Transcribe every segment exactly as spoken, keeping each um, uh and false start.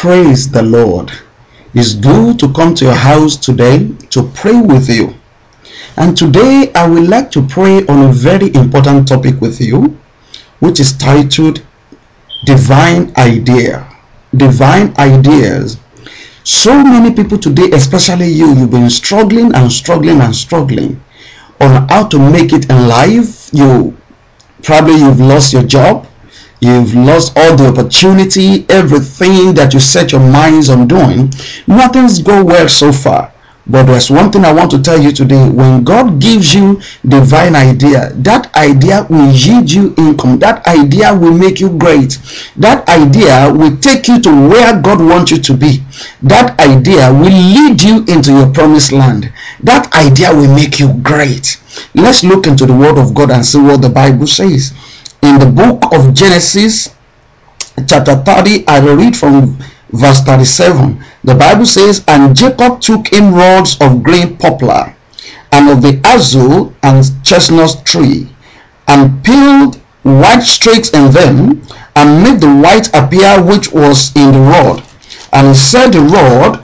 Praise the Lord. It's good to come to your house today to pray with you. And today I would like to pray on a very important topic with you, which is titled Divine Idea. Divine Ideas. So many people today, especially you, you've been struggling and struggling and struggling on how to make it in life. You probably you've lost your job. You've lost all the opportunity, everything that you set your minds on doing. Nothing's go well so far. But there's one thing I want to tell you today. When God gives you divine idea, that idea will yield you income. That idea will make you great. That idea will take you to where God wants you to be. That idea will lead you into your promised land. That idea will make you great. Let's look into the word of God and see what the Bible says. In the book of Genesis, chapter thirty, I will read from verse thirty-seven. The Bible says, "And Jacob took him rods of green poplar, and of the azure and chestnut tree, and peeled white streaks in them, and made the white appear which was in the rod. And he set the rod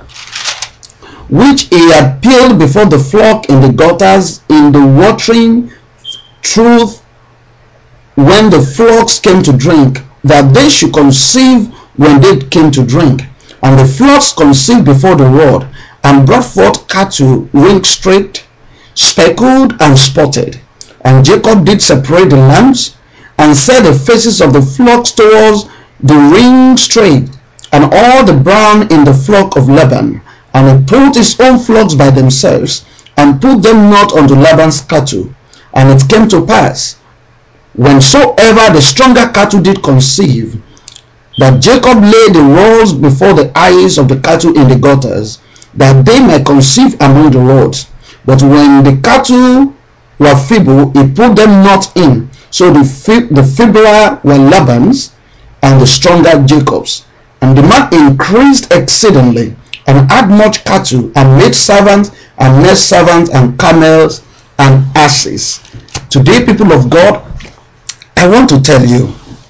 which he had peeled before the flock in the gutters in the watering trough, when the flocks came to drink, that they should conceive when they came to drink. And the flocks conceived before the rod, and brought forth cattle ring-streaked, speckled, and spotted. And Jacob did separate the lambs, and set the faces of the flocks towards the ring-streaked, and all the brown in the flock of Laban. And he pulled his own flocks by themselves, and put them not unto Laban's cattle. And it came to pass, whensoever the stronger cattle did conceive, that Jacob laid the rods before the eyes of the cattle in the gutters, that they might conceive among the rods. But when the cattle were feeble, he put them not in. So the, the feebler were Laban's, and the stronger Jacob's. And the man increased exceedingly, and had much cattle, and made servants, and maid servants, and camels, and asses." Today, people of God, I want to tell you,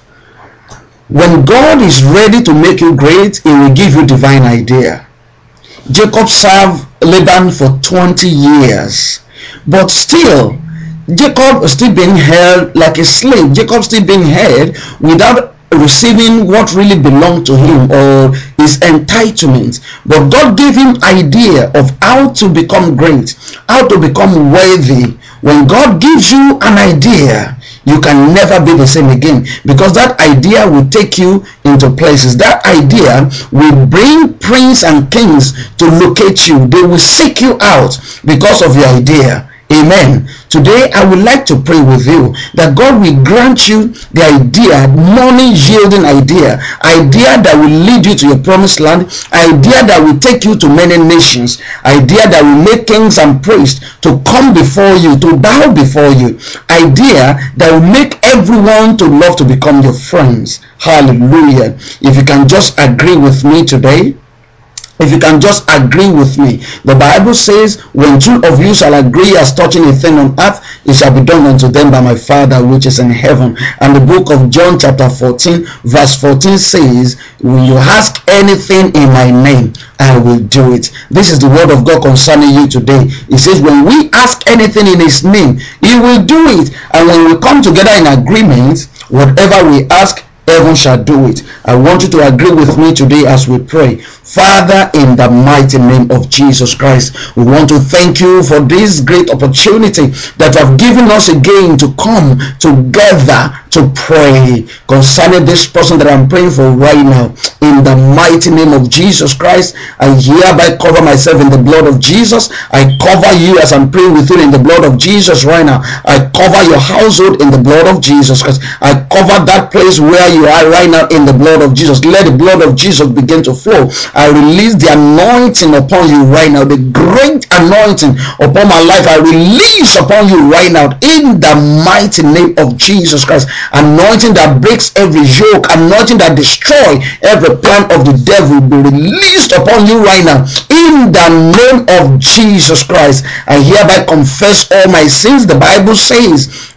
when God is ready to make you great, he will give you divine idea. Jacob served Laban for twenty years, but still Jacob is still being held like a slave. Jacob still being held without receiving what really belonged to him or his entitlement. But God gave him idea of how to become great, how to become worthy. When God gives you an idea, you can never be the same again, because that idea will take you into places. That idea will bring princes and kings to locate you. They will seek you out because of your idea. Amen. Today I would like to pray with you that God will grant you the idea, money yielding idea, idea that will lead you to your promised land, idea that will take you to many nations, idea that will make kings and priests to come before you, to bow before you, idea that will make everyone to love to become your friends. Hallelujah. If you can just agree with me today, if you can just agree with me. The Bible says, when two of you shall agree as touching a thing on earth, it shall be done unto them by my Father which is in heaven. And the book of John chapter fourteen verse fourteen says, when you ask anything in my name, I will do it. This is the word of God concerning you today. It says, when we ask anything in his name, he will do it. And when we come together in agreement, whatever we ask, heaven shall do it. I want you to agree with me today as we pray. Father, in the mighty name of Jesus Christ, we want to thank you for this great opportunity that you have given us again to come together to pray concerning this person that I'm praying for right now. In the mighty name of Jesus Christ, I hereby cover myself in the blood of Jesus. I cover you as I'm praying with you in the blood of Jesus right now. I cover your household in the blood of Jesus Christ. I cover that place where you are right now in the blood of Jesus. Let the blood of Jesus begin to flow. I release the anointing upon you right now, the great anointing upon my life. I release upon you right now in the mighty name of Jesus Christ. Anointing that breaks every yoke, anointing that destroys every plan of the devil, be released upon you right now in the name of Jesus Christ. I hereby confess all my sins. The Bible says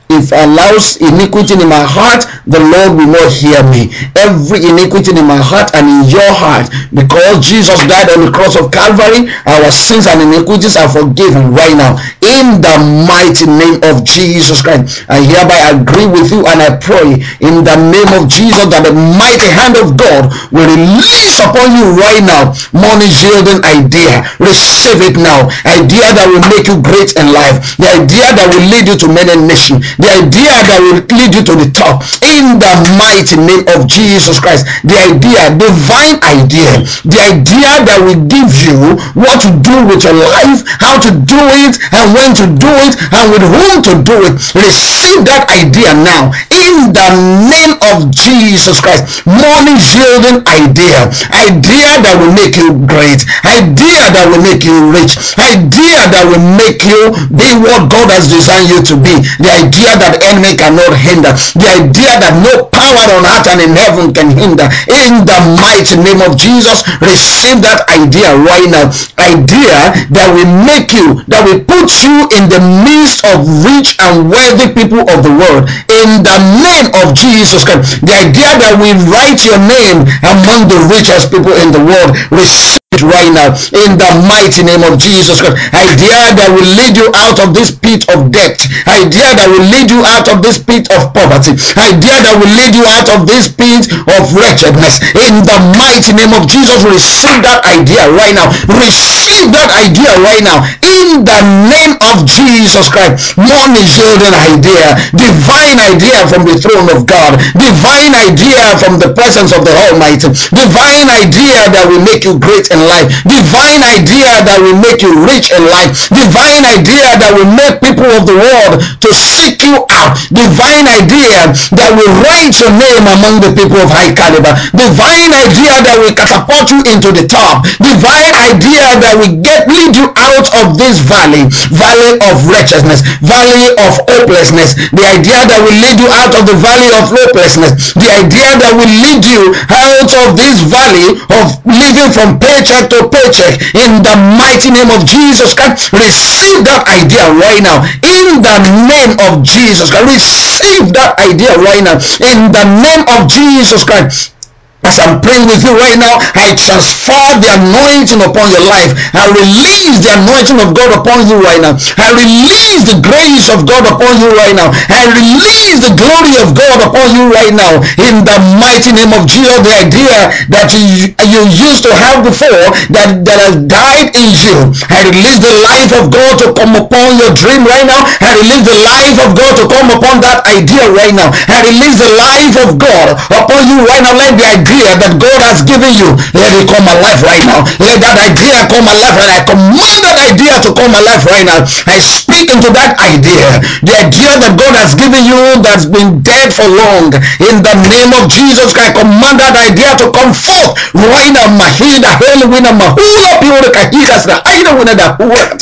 if I allows iniquity in my heart, the Lord will not hear me. Every iniquity in my heart and in your heart, because Jesus died on the cross of Calvary, our sins and iniquities are forgiven right now. In the mighty name of Jesus Christ, I hereby agree with you and I pray in the name of Jesus that the mighty hand of God will release upon you right now. Money yielding idea, receive it now. Idea that will make you great in life. The idea that will lead you to many nations. The idea that will lead you to the top. In the mighty name of Jesus Christ. The idea, divine idea. The idea that will give you what to do with your life, how to do it, and when to do it, and with whom to do it. Receive that idea now. In the name of Jesus Christ. Money yielding idea. Idea that will make you great. Idea that will make you rich. Idea that will make you be what God has designed you to be. The idea that the enemy cannot hinder. The idea that no power on earth and in heaven can hinder. In the mighty name of Jesus, receive that idea right now. Idea that will make you, that will put you in the midst of rich and wealthy people of the world. In the name of Jesus Christ. The idea that will write your name among the richest people in the world. Receive it right now in the mighty name of Jesus Christ. Idea that will lead you out of this pit of debt. Idea that will lead you out of this pit of poverty. Idea that will lead you out of this pit of wretchedness. In the mighty name of Jesus, receive that idea right now. Receive that idea right now in the name of Jesus Christ. Money yielding idea, divine idea from the throne of God, divine idea from the presence of the Almighty, divine idea that will make you great in life, divine idea that will make you rich in life, divine idea that will make people of the world to seek you out, divine idea that will write your name among the people of high caliber, divine idea that will catapult you into the top, divine idea that will get lead you out of this valley, valley of wretchedness, valley of hopelessness, the idea that will lead you out of the valley of hopelessness, the idea that will lead you out of this valley of living from paycheck to paycheck. In the mighty name of Jesus Christ, receive that idea right now. In the name of Jesus Christ, receive that idea right now. In the name of Jesus Christ. As I'm praying with you right now, I transfer the anointing upon your life. I release the anointing of God upon you right now. I release the grace of God upon you right now. I release the glory of God upon you right now. In the mighty name of Jesus, the idea that you, you used to have before that, that has died in you, I release the life of God to come upon your dream right now. I release the life of God to come upon that idea right now. I release the life of God upon you right now. Let the idea that God has given you, let it come alive right now. Let that idea come alive right now. I command that idea to come alive right now. I speak into that idea, the idea that God has given you that's been dead for long. In the name of Jesus Christ, I command that idea to come forth right now. Mahida Helwina Mahula Pure Kahikas na Aina Wina da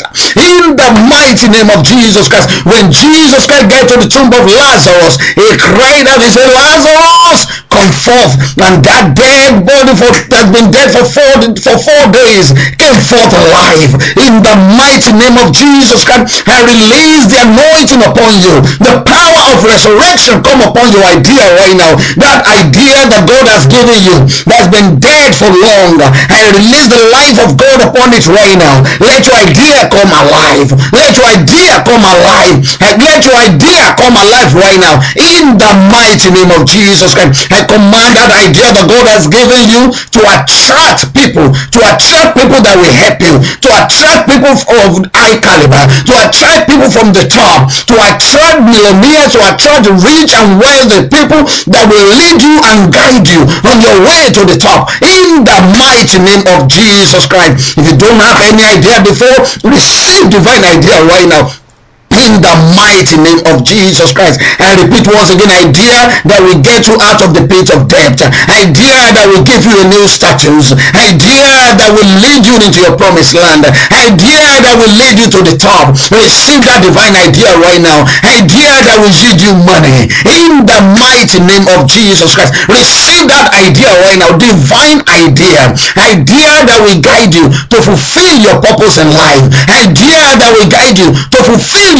in the mighty name of Jesus Christ. When Jesus Christ got to the tomb of Lazarus, he cried out, he said, Lazarus, come forth. And that dead body for, that's been dead for four for four days came forth alive. In the mighty name of Jesus Christ, I release the anointing upon you. The power of resurrection come upon your idea right now. That idea that God has given you that's been dead for long, I release the life of God upon it right now. Let your idea come alive. Let your idea come alive. Let your idea come alive right now. In the mighty name of Jesus Christ, I command that idea that God has given you to attract people, to attract people that will help you, to attract people of high caliber, to attract people from the top, to attract millionaires, to attract rich and wealthy people that will lead you and guide you on your way to the top. In the mighty name of Jesus Christ. If you don't have any idea before, receive divine idea right now. In the mighty name of Jesus Christ. I repeat once again, idea that will get you out of the pit of debt, idea that will give you a new status, idea that will lead you into your promised land, idea that will lead you to the top. Receive that divine idea right now. Idea that will yield you money. In the mighty name of Jesus Christ. Receive that idea right now. Divine idea. Idea that will guide you to fulfill your purpose in life. Idea that will guide you to fulfill your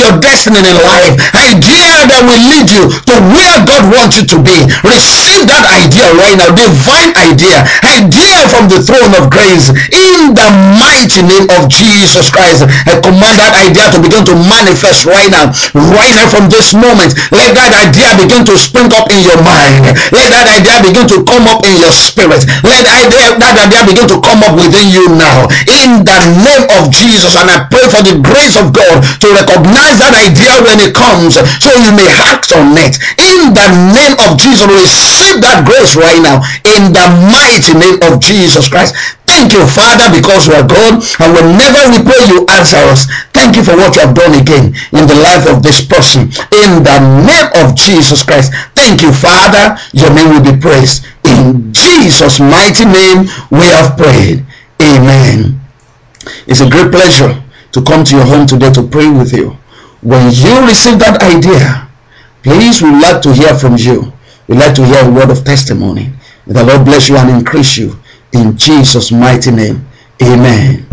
your destiny in life, idea that will lead you to where God wants you to be. Receive that idea right now, divine idea, idea from the throne of grace, in the mighty name of Jesus Christ. I command that idea to begin to manifest right now, right now from this moment. Let that idea begin to spring up in your mind. Let that idea begin to come up in your spirit. Let idea, that idea begin to come up within you now, in the name of Jesus. And I pray for the grace of God to recognize that idea when it comes, so you may act on it. In the name of Jesus, receive that grace right now, in the mighty name of Jesus Christ. Thank you, Father, because you are God, and whenever we pray, you answer us. Thank you for what you have done again in the life of this person. In the name of Jesus Christ. Thank you, Father. Your name will be praised. In Jesus' mighty name, we have prayed. Amen. It's a great pleasure to come to your home today to pray with you. When you receive that idea, please, we'd like to hear from you. We'd like to hear a word of testimony. May the Lord bless you and increase you. In Jesus' mighty name, amen.